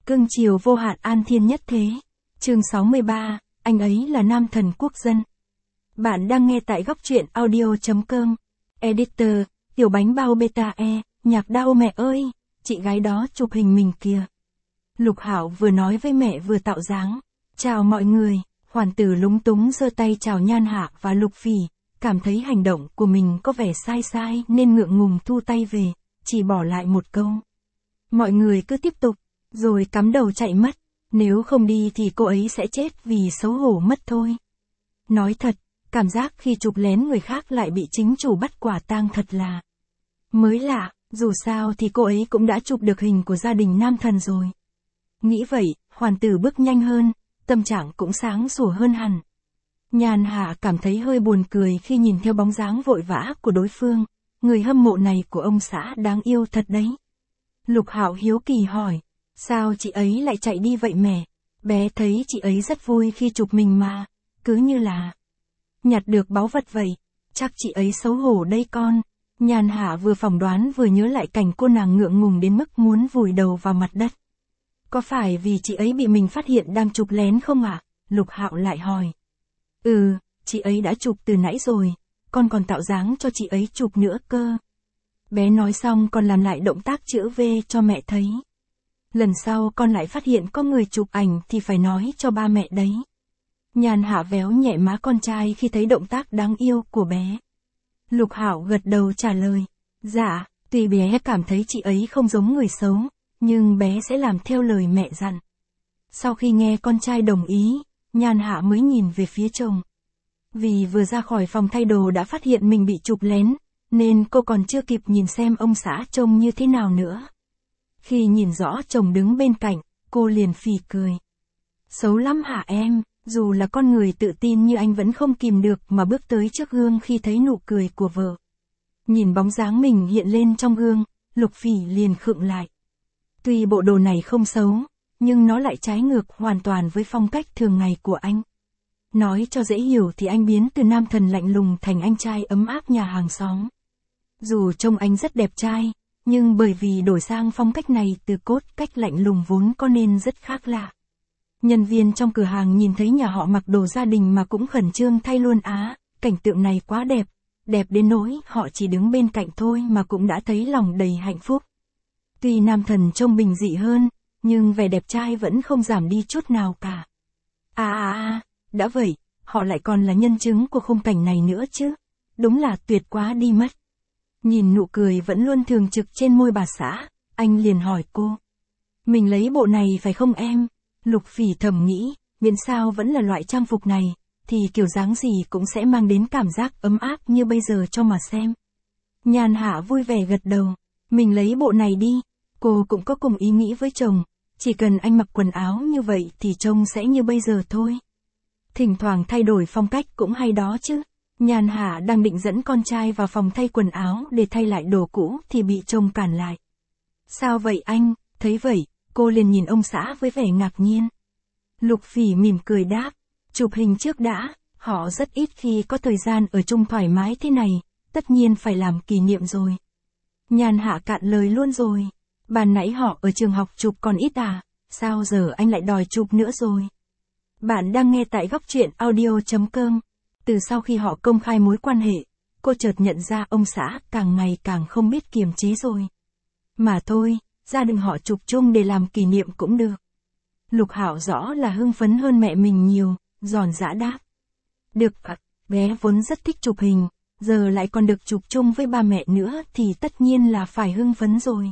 Cưng chiều vô hạn an thiên nhất thế. Chương 63, anh ấy là nam thần quốc dân. Bạn đang nghe tại góc truyện audio.com. Editor, tiểu bánh bao beta e, nhạc đau mẹ ơi, chị gái đó chụp hình mình kìa. Lục Hạo vừa nói với mẹ vừa tạo dáng. Chào mọi người, Hoàn Tử lúng túng giơ tay chào Nhan Hạ và Lục Phỉ, cảm thấy hành động của mình có vẻ sai sai nên ngượng ngùng thu tay về, chỉ bỏ lại một câu. Mọi người cứ tiếp tục, rồi cắm đầu chạy mất, nếu không đi thì cô ấy sẽ chết vì xấu hổ mất thôi. Nói thật, cảm giác khi chụp lén người khác lại bị chính chủ bắt quả tang thật là mới lạ, dù sao thì cô ấy cũng đã chụp được hình của gia đình nam thần rồi. Nghĩ vậy, Hoàn Tử bước nhanh hơn, tâm trạng cũng sáng sủa hơn hẳn. Nhan Hạ cảm thấy hơi buồn cười khi nhìn theo bóng dáng vội vã của đối phương, người hâm mộ này của ông xã đáng yêu thật đấy. Lục Hạo hiếu kỳ hỏi, sao chị ấy lại chạy đi vậy mẹ? Bé thấy chị ấy rất vui khi chụp mình mà, cứ như là nhặt được báu vật vậy, chắc chị ấy xấu hổ đây con. Nhan Hạ vừa phỏng đoán vừa nhớ lại cảnh cô nàng ngượng ngùng đến mức muốn vùi đầu vào mặt đất. Có phải vì chị ấy bị mình phát hiện đang chụp lén không ạ? Lục Hạo lại hỏi. Chị ấy đã chụp từ nãy rồi, con còn tạo dáng cho chị ấy chụp nữa cơ. Bé nói xong còn làm lại động tác chữ V cho mẹ thấy. Lần sau con lại phát hiện có người chụp ảnh thì phải nói cho ba mẹ đấy. Nhan Hạ véo nhẹ má con trai khi thấy động tác đáng yêu của bé. Lục Hạo gật đầu trả lời. Dạ, tuy bé cảm thấy chị ấy không giống người xấu, nhưng bé sẽ làm theo lời mẹ dặn. Sau khi nghe con trai đồng ý, Nhan Hạ mới nhìn về phía chồng. Vì vừa ra khỏi phòng thay đồ đã phát hiện mình bị chụp lén, nên cô còn chưa kịp nhìn xem ông xã trông như thế nào nữa. Khi nhìn rõ chồng đứng bên cạnh, cô liền phì cười. Xấu lắm hả em? Dù là con người tự tin như anh vẫn không kìm được mà bước tới trước gương khi thấy nụ cười của vợ. Nhìn bóng dáng mình hiện lên trong gương, Lục Phỉ liền khựng lại. Tuy bộ đồ này không xấu, nhưng nó lại trái ngược hoàn toàn với phong cách thường ngày của anh. Nói cho dễ hiểu thì anh biến từ nam thần lạnh lùng thành anh trai ấm áp nhà hàng xóm. Dù trông anh rất đẹp trai, nhưng bởi vì đổi sang phong cách này từ cốt cách lạnh lùng vốn có nên rất khác lạ. Nhân viên trong cửa hàng nhìn thấy nhà họ mặc đồ gia đình mà cũng khẩn trương thay luôn á, cảnh tượng này quá đẹp, đẹp đến nỗi họ chỉ đứng bên cạnh thôi mà cũng đã thấy lòng đầy hạnh phúc. Tuy nam thần trông bình dị hơn, nhưng vẻ đẹp trai vẫn không giảm đi chút nào cả. Đã vậy, họ lại còn là nhân chứng của khung cảnh này nữa chứ. Đúng là tuyệt quá đi mất. Nhìn nụ cười vẫn luôn thường trực trên môi bà xã, anh liền hỏi cô. Mình lấy bộ này phải không em? Lục Phỉ thầm nghĩ, miễn sao vẫn là loại trang phục này, thì kiểu dáng gì cũng sẽ mang đến cảm giác ấm áp như bây giờ cho mà xem. Nhan Hạ vui vẻ gật đầu, mình lấy bộ này đi, cô cũng có cùng ý nghĩ với chồng, chỉ cần anh mặc quần áo như vậy thì trông sẽ như bây giờ thôi. Thỉnh thoảng thay đổi phong cách cũng hay đó chứ. Nhan Hạ đang định dẫn con trai vào phòng thay quần áo để thay lại đồ cũ thì bị chồng cản lại. Sao vậy anh? Thấy vậy, cô liền nhìn ông xã với vẻ ngạc nhiên. Lục Phỉ mỉm cười đáp, chụp hình trước đã, họ rất ít khi có thời gian ở chung thoải mái thế này, tất nhiên phải làm kỷ niệm rồi. Nhan Hạ cạn lời luôn rồi, ban nãy họ ở trường học chụp còn ít à, sao giờ anh lại đòi chụp nữa rồi. Bạn đang nghe tại góc truyện audio.com. Từ sau khi họ công khai mối quan hệ, cô chợt nhận ra ông xã càng ngày càng không biết kiềm chế rồi. Mà thôi, gia đình họ chụp chung để làm kỷ niệm cũng được. Lục Hạo rõ là hưng phấn hơn mẹ mình nhiều, giòn giã đáp. Được ạ, bé vốn rất thích chụp hình, giờ lại còn được chụp chung với ba mẹ nữa thì tất nhiên là phải hưng phấn rồi.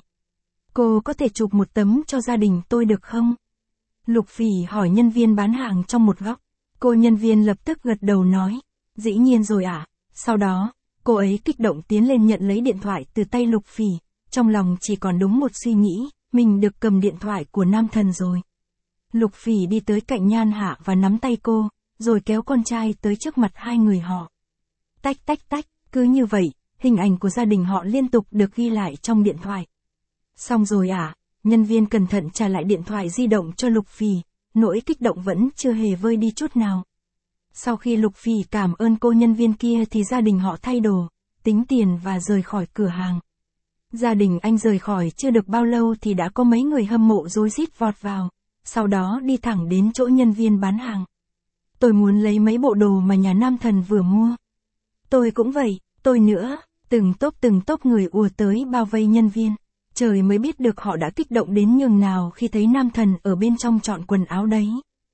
Cô có thể chụp một tấm cho gia đình tôi được không? Lục Phỉ hỏi nhân viên bán hàng trong một góc. Cô nhân viên lập tức gật đầu nói, dĩ nhiên rồi ạ. Sau đó, cô ấy kích động tiến lên nhận lấy điện thoại từ tay Lục Phỉ, trong lòng chỉ còn đúng một suy nghĩ, mình được cầm điện thoại của nam thần rồi. Lục Phỉ đi tới cạnh Nhan Hạ và nắm tay cô, rồi kéo con trai tới trước mặt hai người họ. Tách tách tách, cứ như vậy, hình ảnh của gia đình họ liên tục được ghi lại trong điện thoại. Xong rồi ạ, nhân viên cẩn thận trả lại điện thoại di động cho Lục Phỉ, nỗi kích động vẫn chưa hề vơi đi chút nào. Sau khi Lục Phỉ cảm ơn cô nhân viên kia thì gia đình họ thay đồ, tính tiền và rời khỏi cửa hàng. Gia đình anh rời khỏi chưa được bao lâu thì đã có mấy người hâm mộ rối rít vọt vào, sau đó đi thẳng đến chỗ nhân viên bán hàng. Tôi muốn lấy mấy bộ đồ mà nhà nam thần vừa mua. Tôi cũng vậy, tôi nữa, từng tốp người ùa tới bao vây nhân viên. Trời mới biết được họ đã kích động đến nhường nào khi thấy nam thần ở bên trong chọn quần áo đấy.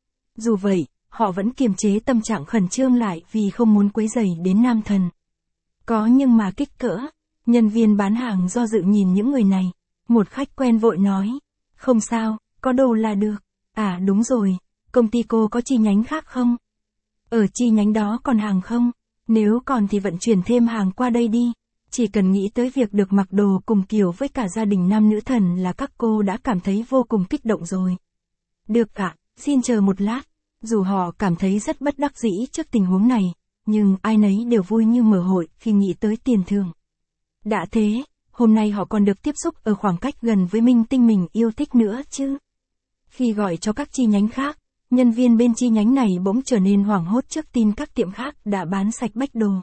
Dù vậy, họ vẫn kiềm chế tâm trạng khẩn trương lại vì không muốn quấy rầy đến nam thần. Có nhưng mà kích cỡ, nhân viên bán hàng do dự nhìn những người này. Một khách quen vội nói, không sao, có đồ là được. À đúng rồi, công ty cô có chi nhánh khác không? Ở chi nhánh đó còn hàng không? Nếu còn thì vận chuyển thêm hàng qua đây đi. Chỉ cần nghĩ tới việc được mặc đồ cùng kiểu với cả gia đình nam nữ thần là các cô đã cảm thấy vô cùng kích động rồi. Được ạ, xin chờ một lát. Dù họ cảm thấy rất bất đắc dĩ trước tình huống này, nhưng ai nấy đều vui như mở hội khi nghĩ tới tiền thưởng. Đã thế, hôm nay họ còn được tiếp xúc ở khoảng cách gần với minh tinh mình yêu thích nữa chứ. Khi gọi cho các chi nhánh khác, nhân viên bên chi nhánh này bỗng trở nên hoảng hốt trước tin các tiệm khác đã bán sạch bách đồ.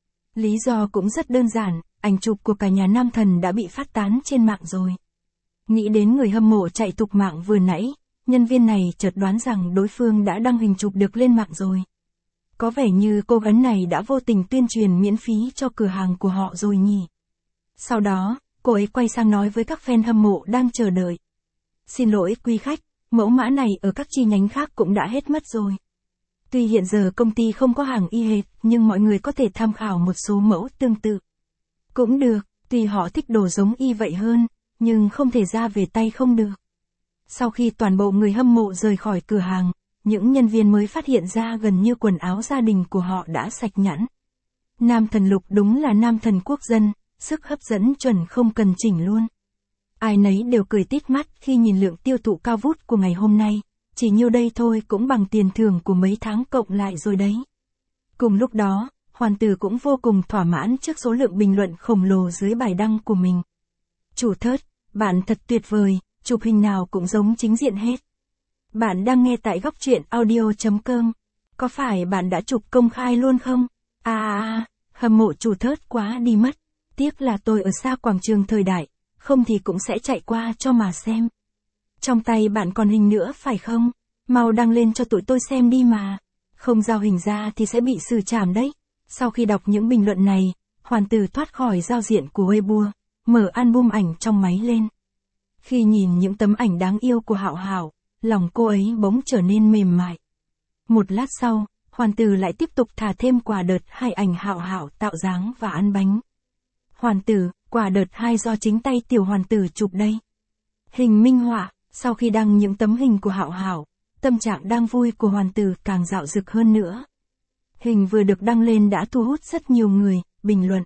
Lý do cũng rất đơn giản, ảnh chụp của cả nhà nam thần đã bị phát tán trên mạng rồi. Nghĩ đến người hâm mộ chạy tục mạng vừa nãy, nhân viên này chợt đoán rằng đối phương đã đăng hình chụp được lên mạng rồi. Có vẻ như cô gái này đã vô tình tuyên truyền miễn phí cho cửa hàng của họ rồi nhỉ. Sau đó, cô ấy quay sang nói với các fan hâm mộ đang chờ đợi. Xin lỗi quý khách, mẫu mã này ở các chi nhánh khác cũng đã hết mất rồi. Tuy hiện giờ công ty không có hàng y hệt, nhưng mọi người có thể tham khảo một số mẫu tương tự. Cũng được, tuy họ thích đồ giống y vậy hơn, nhưng không thể ra về tay không được. Sau khi toàn bộ người hâm mộ rời khỏi cửa hàng, những nhân viên mới phát hiện ra gần như quần áo gia đình của họ đã sạch nhẵn. Nam thần Lục đúng là nam thần quốc dân, sức hấp dẫn chuẩn không cần chỉnh luôn. Ai nấy đều cười tít mắt khi nhìn lượng tiêu thụ cao vút của ngày hôm nay, chỉ nhiêu đây thôi cũng bằng tiền thưởng của mấy tháng cộng lại rồi đấy. Cùng lúc đó, Hoàn Tử cũng vô cùng thỏa mãn trước số lượng bình luận khổng lồ dưới bài đăng của mình. Chủ thớt, bạn thật tuyệt vời, chụp hình nào cũng giống chính diện hết. Bạn đang nghe tại góc truyện audio.com. Có phải bạn đã chụp công khai luôn không? Hâm mộ chủ thớt quá đi mất. Tiếc là tôi ở xa quảng trường thời đại, không thì cũng sẽ chạy qua cho mà xem. Trong tay bạn còn hình nữa phải không? Mau đăng lên cho tụi tôi xem đi mà. Không giao hình ra thì sẽ bị xử trảm đấy. Sau khi đọc những bình luận này, Hoàn Tử thoát khỏi giao diện của Weibo, mở album ảnh trong máy lên. Khi nhìn những tấm ảnh đáng yêu của Hạo Hạo, lòng cô ấy bỗng trở nên mềm mại. Một lát sau, Hoàn Tử lại tiếp tục thả thêm quả đợt 2 ảnh Hạo Hạo tạo dáng và ăn bánh. Hoàn Tử, quả đợt 2 do chính tay tiểu Hoàn Tử chụp đây. Hình minh họa, sau khi đăng những tấm hình của Hạo Hạo, tâm trạng đang vui của Hoàn Tử càng rạo rực hơn nữa. Hình vừa được đăng lên đã thu hút rất nhiều người, bình luận.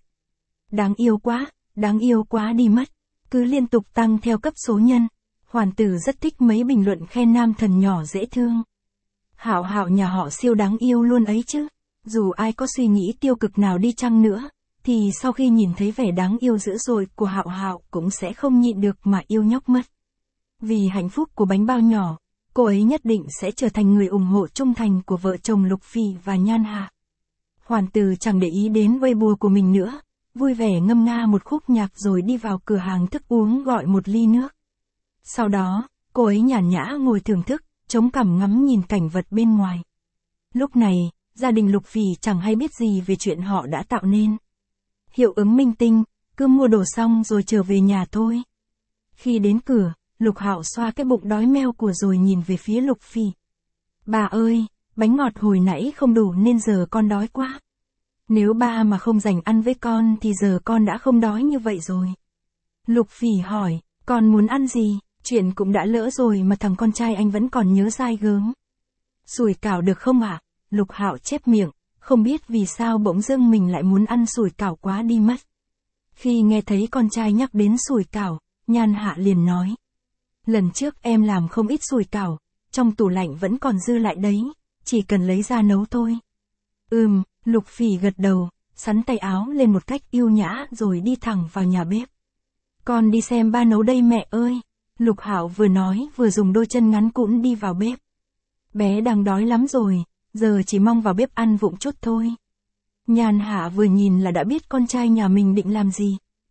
Đáng yêu quá đi mất. Cứ liên tục tăng theo cấp số nhân. Hoàn Tử rất thích mấy bình luận khen nam thần nhỏ dễ thương. Hạo Hạo nhà họ siêu đáng yêu luôn ấy chứ. Dù ai có suy nghĩ tiêu cực nào đi chăng nữa, thì sau khi nhìn thấy vẻ đáng yêu dữ dội của Hạo Hạo cũng sẽ không nhịn được mà yêu nhóc mất. Vì hạnh phúc của bánh bao nhỏ, cô ấy nhất định sẽ trở thành người ủng hộ trung thành của vợ chồng Lục Phỉ và Nhan Hạ. Hoàn Tử chẳng để ý đến Weibo của mình nữa, vui vẻ ngâm nga một khúc nhạc rồi đi vào cửa hàng thức uống gọi một ly nước. Sau đó, cô ấy nhàn nhã ngồi thưởng thức, chống cằm ngắm nhìn cảnh vật bên ngoài. Lúc này, gia đình Lục Phỉ chẳng hay biết gì về chuyện họ đã tạo nên. Hiệu ứng minh tinh, cứ mua đồ xong rồi trở về nhà thôi. Khi đến cửa, Lục Hạo xoa cái bụng đói meo của rồi nhìn về phía Lục Phỉ. Bà ơi, bánh ngọt hồi nãy không đủ nên giờ con đói quá. Nếu ba mà không dành ăn với con thì giờ con đã không đói như vậy rồi. Lục Phỉ hỏi, con muốn ăn gì? Chuyện cũng đã lỡ rồi mà thằng con trai anh vẫn còn nhớ dai gớm. Sủi cảo được không ạ? Lục Hạo chép miệng, không biết vì sao bỗng dưng mình lại muốn ăn sủi cảo quá đi mất. Khi nghe thấy con trai nhắc đến sủi cảo, Nhan Hạ liền nói. Lần trước em làm không ít sủi cảo, trong tủ lạnh vẫn còn dư lại đấy, chỉ cần lấy ra nấu thôi. Lục Phỉ gật đầu, xắn tay áo lên một cách yêu nhã rồi đi thẳng vào nhà bếp. Con đi xem ba nấu đây mẹ ơi. Lục Hạo vừa nói vừa dùng đôi chân ngắn cũn đi vào bếp. Bé đang đói lắm rồi, giờ chỉ mong vào bếp ăn vụng chút thôi. Nhan Hạ vừa nhìn là đã biết con trai nhà mình định làm gì.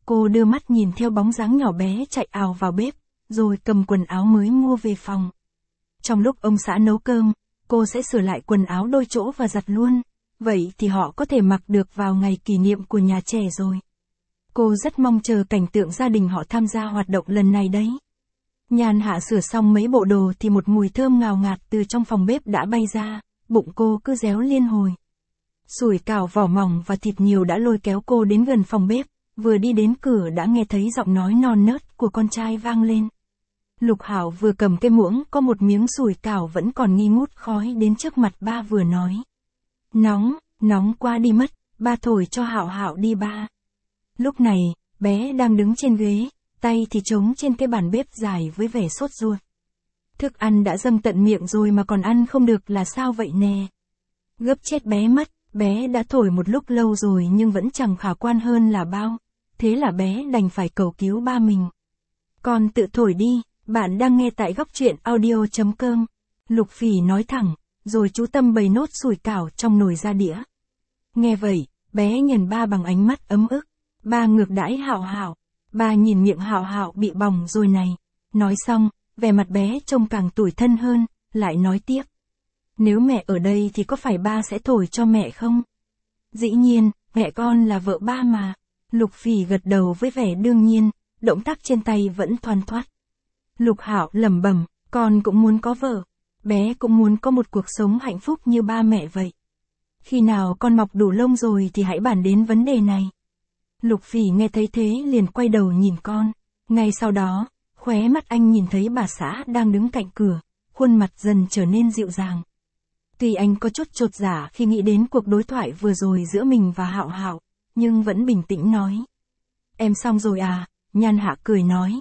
Cô đưa mắt nhìn theo bóng dáng nhỏ bé chạy ào vào bếp, rồi cầm quần áo mới mua về phòng. Trong lúc ông xã nấu cơm, cô sẽ sửa lại quần áo đôi chỗ và giặt luôn. Vậy thì họ có thể mặc được vào ngày kỷ niệm của nhà trẻ rồi. Cô rất mong chờ cảnh tượng gia đình họ tham gia hoạt động lần này đấy. Nhàn Hạ sửa xong mấy bộ đồ thì một mùi thơm ngào ngạt từ trong phòng bếp đã bay ra, bụng cô cứ réo liên hồi. Sủi cảo vỏ mỏng và thịt nhiều đã lôi kéo cô đến gần phòng bếp, vừa đi đến cửa đã nghe thấy giọng nói non nớt của con trai vang lên. Lục Hạo vừa cầm cái muỗng có một miếng sủi cảo vẫn còn nghi ngút khói đến trước mặt ba vừa nói. Nóng quá đi mất, ba thổi cho Hạo Hạo đi ba. Lúc này, bé đang đứng trên ghế, tay thì trống trên cái bàn bếp dài với vẻ sốt ruột. Thức ăn đã dâng tận miệng rồi mà còn ăn không được là sao vậy nè? Gấp chết bé mất, bé đã thổi một lúc lâu rồi nhưng vẫn chẳng khả quan hơn là bao. Thế là bé đành phải cầu cứu ba mình. Con tự thổi đi, bạn đang nghe tại góc truyện audio.com. Lục Phỉ nói thẳng, rồi chú tâm bày nốt sủi cảo trong nồi ra đĩa. Nghe vậy, bé nhìn ba bằng ánh mắt ấm ức. Ba ngược đãi Hạo Hạo. Ba nhìn miệng Hạo Hạo bị bỏng rồi này. Nói xong, vẻ mặt bé trông càng tủi thân hơn, lại nói tiếp. Nếu mẹ ở đây thì có phải ba sẽ thổi cho mẹ không? Dĩ nhiên, mẹ con là vợ ba mà. Lục Phỉ gật đầu với vẻ đương nhiên, động tác trên tay vẫn thoăn thoắt. Lục Hạo lẩm bẩm, con cũng muốn có vợ. Bé cũng muốn có một cuộc sống hạnh phúc như ba mẹ vậy. Khi nào con mọc đủ lông rồi thì hãy bàn đến vấn đề này. Lục Phỉ nghe thấy thế liền quay đầu nhìn con. Ngay sau đó, khóe mắt anh nhìn thấy bà xã đang đứng cạnh cửa, khuôn mặt dần trở nên dịu dàng. Tuy anh có chút chột dạ khi nghĩ đến cuộc đối thoại vừa rồi giữa mình và Hạo Hạo, nhưng vẫn bình tĩnh nói. Em xong rồi à? Nhan Hạ cười nói.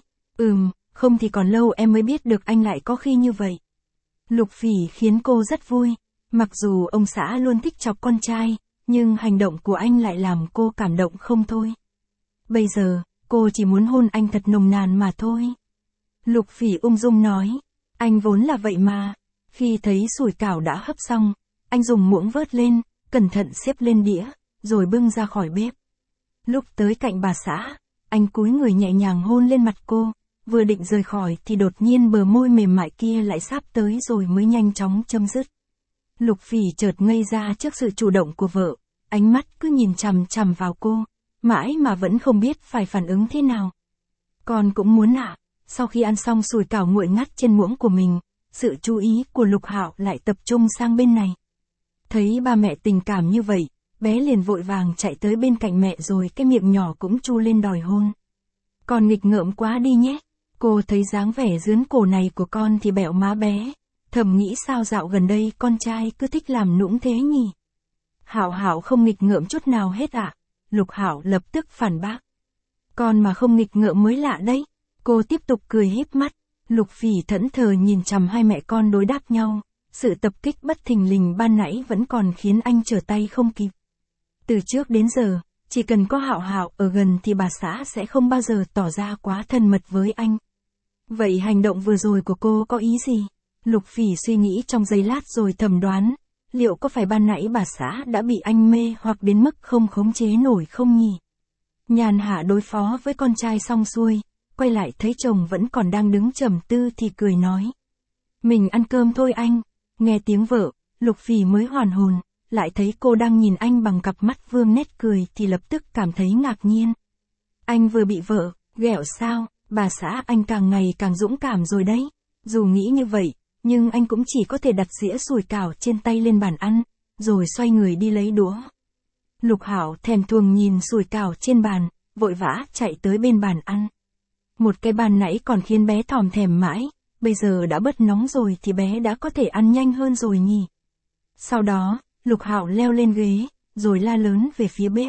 Không thì còn lâu em mới biết được anh lại có khi như vậy. Lục Phỉ khiến cô rất vui. Mặc dù ông xã luôn thích chọc con trai, nhưng hành động của anh lại làm cô cảm động không thôi. Bây giờ, cô chỉ muốn hôn anh thật nồng nàn mà thôi. Lục Phỉ ung dung nói. Anh vốn là vậy mà. Khi thấy sủi cảo đã hấp xong, anh dùng muỗng vớt lên, cẩn thận xếp lên đĩa, rồi bưng ra khỏi bếp. Lúc tới cạnh bà xã, anh cúi người nhẹ nhàng hôn lên mặt cô, vừa định rời khỏi thì đột nhiên bờ môi mềm mại kia lại sáp tới rồi mới nhanh chóng chấm dứt. Lục Phỉ chợt ngây ra trước sự chủ động của vợ, ánh mắt cứ nhìn chằm chằm vào cô, mãi mà vẫn không biết phải phản ứng thế nào. Con cũng muốn ạ. Sau khi ăn xong sủi cảo nguội ngắt trên muỗng của mình, sự chú ý của Lục Hạo lại tập trung sang bên này. Thấy ba mẹ tình cảm như vậy, bé liền vội vàng chạy tới bên cạnh mẹ rồi cái miệng nhỏ cũng chu lên đòi hôn. Con nghịch ngợm quá đi nhé. Cô thấy dáng vẻ dướn cổ này của con thì bẹo má bé, thầm nghĩ sao dạo gần đây con trai cứ thích làm nũng thế nhỉ. Hạo Hạo không nghịch ngợm chút nào hết ạ. Lục Hạo lập tức phản bác. Con mà không nghịch ngợm mới lạ đấy. Cô tiếp tục cười híp mắt. Lục Phỉ thẫn thờ nhìn chằm hai mẹ con đối đáp nhau. Sự tập kích bất thình lình ban nãy vẫn còn khiến anh trở tay không kịp. Từ trước đến giờ, chỉ cần có Hạo Hạo ở gần thì bà xã sẽ không bao giờ tỏ ra quá thân mật với anh. Vậy hành động vừa rồi của cô có ý gì? Lục Phỉ suy nghĩ trong giây lát rồi thầm đoán, liệu có phải ban nãy bà xã đã bị anh mê hoặc đến mức không khống chế nổi không nhỉ? Nhàn Hạ đối phó với con trai xong xuôi, quay lại thấy chồng vẫn còn đang đứng trầm tư thì cười nói. Mình ăn cơm thôi anh. Nghe tiếng vợ, Lục Phỉ mới hoàn hồn, lại thấy cô đang nhìn anh bằng cặp mắt vương nét cười thì lập tức cảm thấy ngạc nhiên. Anh vừa bị vợ ghẹo sao? Bà xã anh càng ngày càng dũng cảm rồi đấy. Dù nghĩ như vậy, nhưng anh cũng chỉ có thể đặt dĩa sủi cảo trên tay lên bàn ăn, rồi xoay người đi lấy đũa. Lục Hạo thèm thuồng nhìn sủi cảo trên bàn, vội vã chạy tới bên bàn ăn. Một cái bàn nãy còn khiến bé thòm thèm mãi, bây giờ đã bớt nóng rồi thì bé đã có thể ăn nhanh hơn rồi nhỉ. Sau đó, Lục Hạo leo lên ghế, rồi la lớn về phía bếp.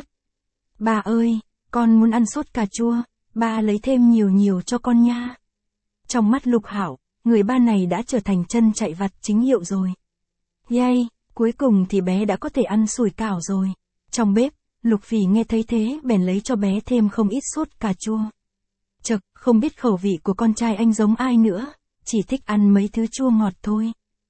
Bà ơi, con muốn ăn sốt cà chua, ba lấy thêm nhiều nhiều cho con nha. Trong mắt Lục Hạo, người ba này đã trở thành chân chạy vặt chính hiệu rồi. Yay, cuối cùng thì bé đã có thể ăn sủi cảo rồi. Trong bếp, Lục Phỉ nghe thấy thế bèn lấy cho bé thêm không ít sốt cà chua. Chậc, không biết khẩu vị của con trai anh giống ai nữa, chỉ thích ăn mấy thứ chua ngọt thôi.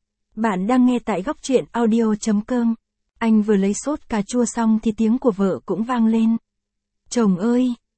Bạn đang nghe tại góc truyện audio.com. Anh vừa lấy sốt cà chua xong thì tiếng của vợ cũng vang lên. Chồng ơi,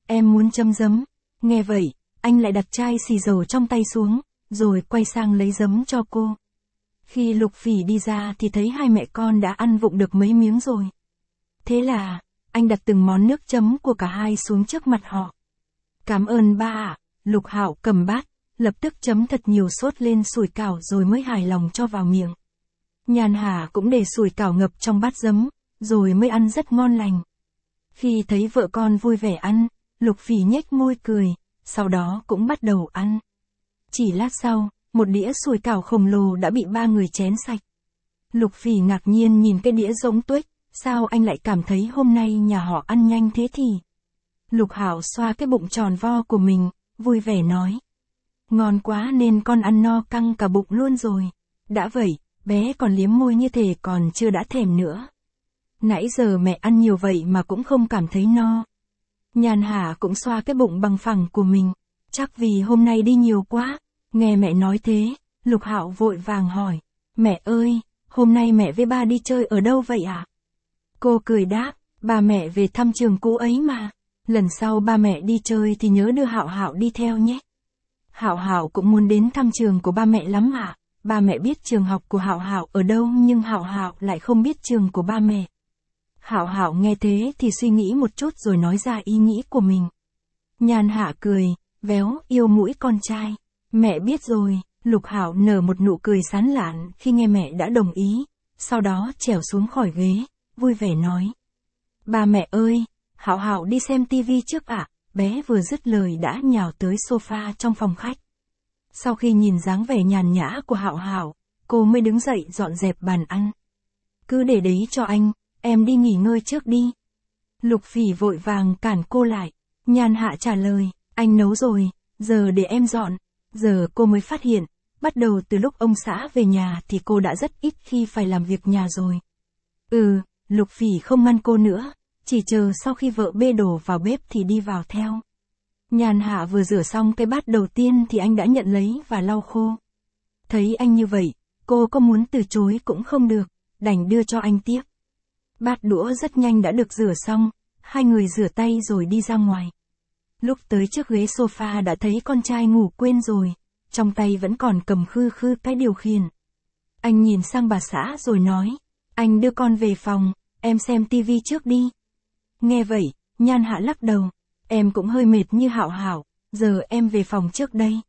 em muốn châm giấm. Nghe vậy, anh lại đặt chai xì dầu trong tay xuống, rồi quay sang lấy giấm cho cô. Khi Lục Phỉ đi ra thì thấy hai mẹ con đã ăn vụng được mấy miếng rồi. Thế là, anh đặt từng món nước chấm của cả hai xuống trước mặt họ. Cảm ơn ba ạ. Lục Hạo cầm bát, lập tức chấm thật nhiều sốt lên sủi cảo rồi mới hài lòng cho vào miệng. Nhàn Hà cũng để sủi cảo ngập trong bát giấm, rồi mới ăn rất ngon lành. Khi thấy vợ con vui vẻ ăn, Lục Phỉ nhếch môi cười, sau đó cũng bắt đầu ăn. Chỉ lát sau, một đĩa sủi cảo khổng lồ đã bị ba người chén sạch. Lục Phỉ ngạc nhiên nhìn cái đĩa rỗng tuếch, sao anh lại cảm thấy hôm nay nhà họ ăn nhanh thế thì? Lục Hạo xoa cái bụng tròn vo của mình, vui vẻ nói. Ngon quá nên con ăn no căng cả bụng luôn rồi. Đã vậy, bé còn liếm môi như thể còn chưa đã thèm nữa. Nãy giờ mẹ ăn nhiều vậy mà cũng không cảm thấy no. Nhàn Hà cũng xoa cái bụng bằng phẳng của mình. Chắc vì hôm nay đi nhiều quá. Nghe mẹ nói thế, Lục Hạo vội vàng hỏi. Mẹ ơi, hôm nay mẹ với ba đi chơi ở đâu vậy ạ? Cô cười đáp, ba mẹ về thăm trường cũ ấy mà. Lần sau ba mẹ đi chơi thì nhớ đưa Hạo Hạo đi theo nhé. Hạo Hạo cũng muốn đến thăm trường của ba mẹ lắm ạ. Ba mẹ biết trường học của Hạo Hạo ở đâu nhưng Hạo Hạo lại không biết trường của ba mẹ. Hạo Hạo nghe thế thì suy nghĩ một chút rồi nói ra ý nghĩ của mình. Nhàn Hạ cười, véo yêu mũi con trai. Mẹ biết rồi. Lục Hạo nở một nụ cười sán lạn khi nghe mẹ đã đồng ý. Sau đó trèo xuống khỏi ghế, vui vẻ nói. Ba mẹ ơi, Hạo Hạo đi xem tivi trước ạ. Bé vừa dứt lời đã nhào tới sofa trong phòng khách. Sau khi nhìn dáng vẻ nhàn nhã của Hạo Hạo, cô mới đứng dậy dọn dẹp bàn ăn. Cứ để đấy cho anh, em đi nghỉ ngơi trước đi. Lục Phỉ vội vàng cản cô lại. Nhàn Hạ trả lời, anh nấu rồi, giờ để em dọn. Giờ cô mới phát hiện, bắt đầu từ lúc ông xã về nhà thì cô đã rất ít khi phải làm việc nhà rồi. Lục Phỉ không ngăn cô nữa, chỉ chờ sau khi vợ bê đồ vào bếp thì đi vào theo. Nhàn Hạ vừa rửa xong cái bát đầu tiên thì anh đã nhận lấy và lau khô. Thấy anh như vậy, cô có muốn từ chối cũng không được, đành đưa cho anh tiếp. Bát đũa rất nhanh đã được rửa xong, hai người rửa tay rồi đi ra ngoài. Lúc tới trước ghế sofa đã thấy con trai ngủ quên rồi, trong tay vẫn còn cầm khư khư cái điều khiển. Anh nhìn sang bà xã rồi nói, anh đưa con về phòng, em xem tivi trước đi. Nghe vậy, Nhan Hạ lắc đầu, em cũng hơi mệt như Hạo Hạo, giờ em về phòng trước đây.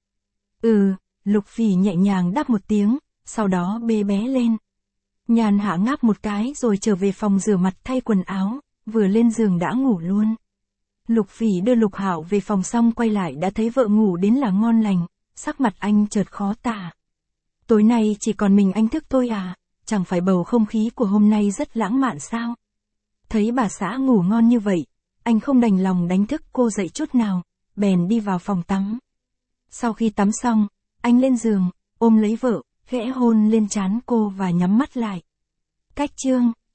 Lục Phỉ nhẹ nhàng đáp một tiếng, sau đó bê bé lên. Nhan Hạ ngáp một cái rồi trở về phòng rửa mặt thay quần áo, vừa lên giường đã ngủ luôn. Lục Phỉ đưa Lục Hạo về phòng xong quay lại đã thấy vợ ngủ đến là ngon lành, sắc mặt anh chợt khó tả. Tối nay chỉ còn mình anh thức thôi à, chẳng phải bầu không khí của hôm nay rất lãng mạn sao? Thấy bà xã ngủ ngon như vậy, anh không đành lòng đánh thức cô dậy chút nào, bèn đi vào phòng tắm. Sau khi tắm xong, anh lên giường, ôm lấy vợ, khẽ hôn lên trán cô và nhắm mắt lại. Cách chương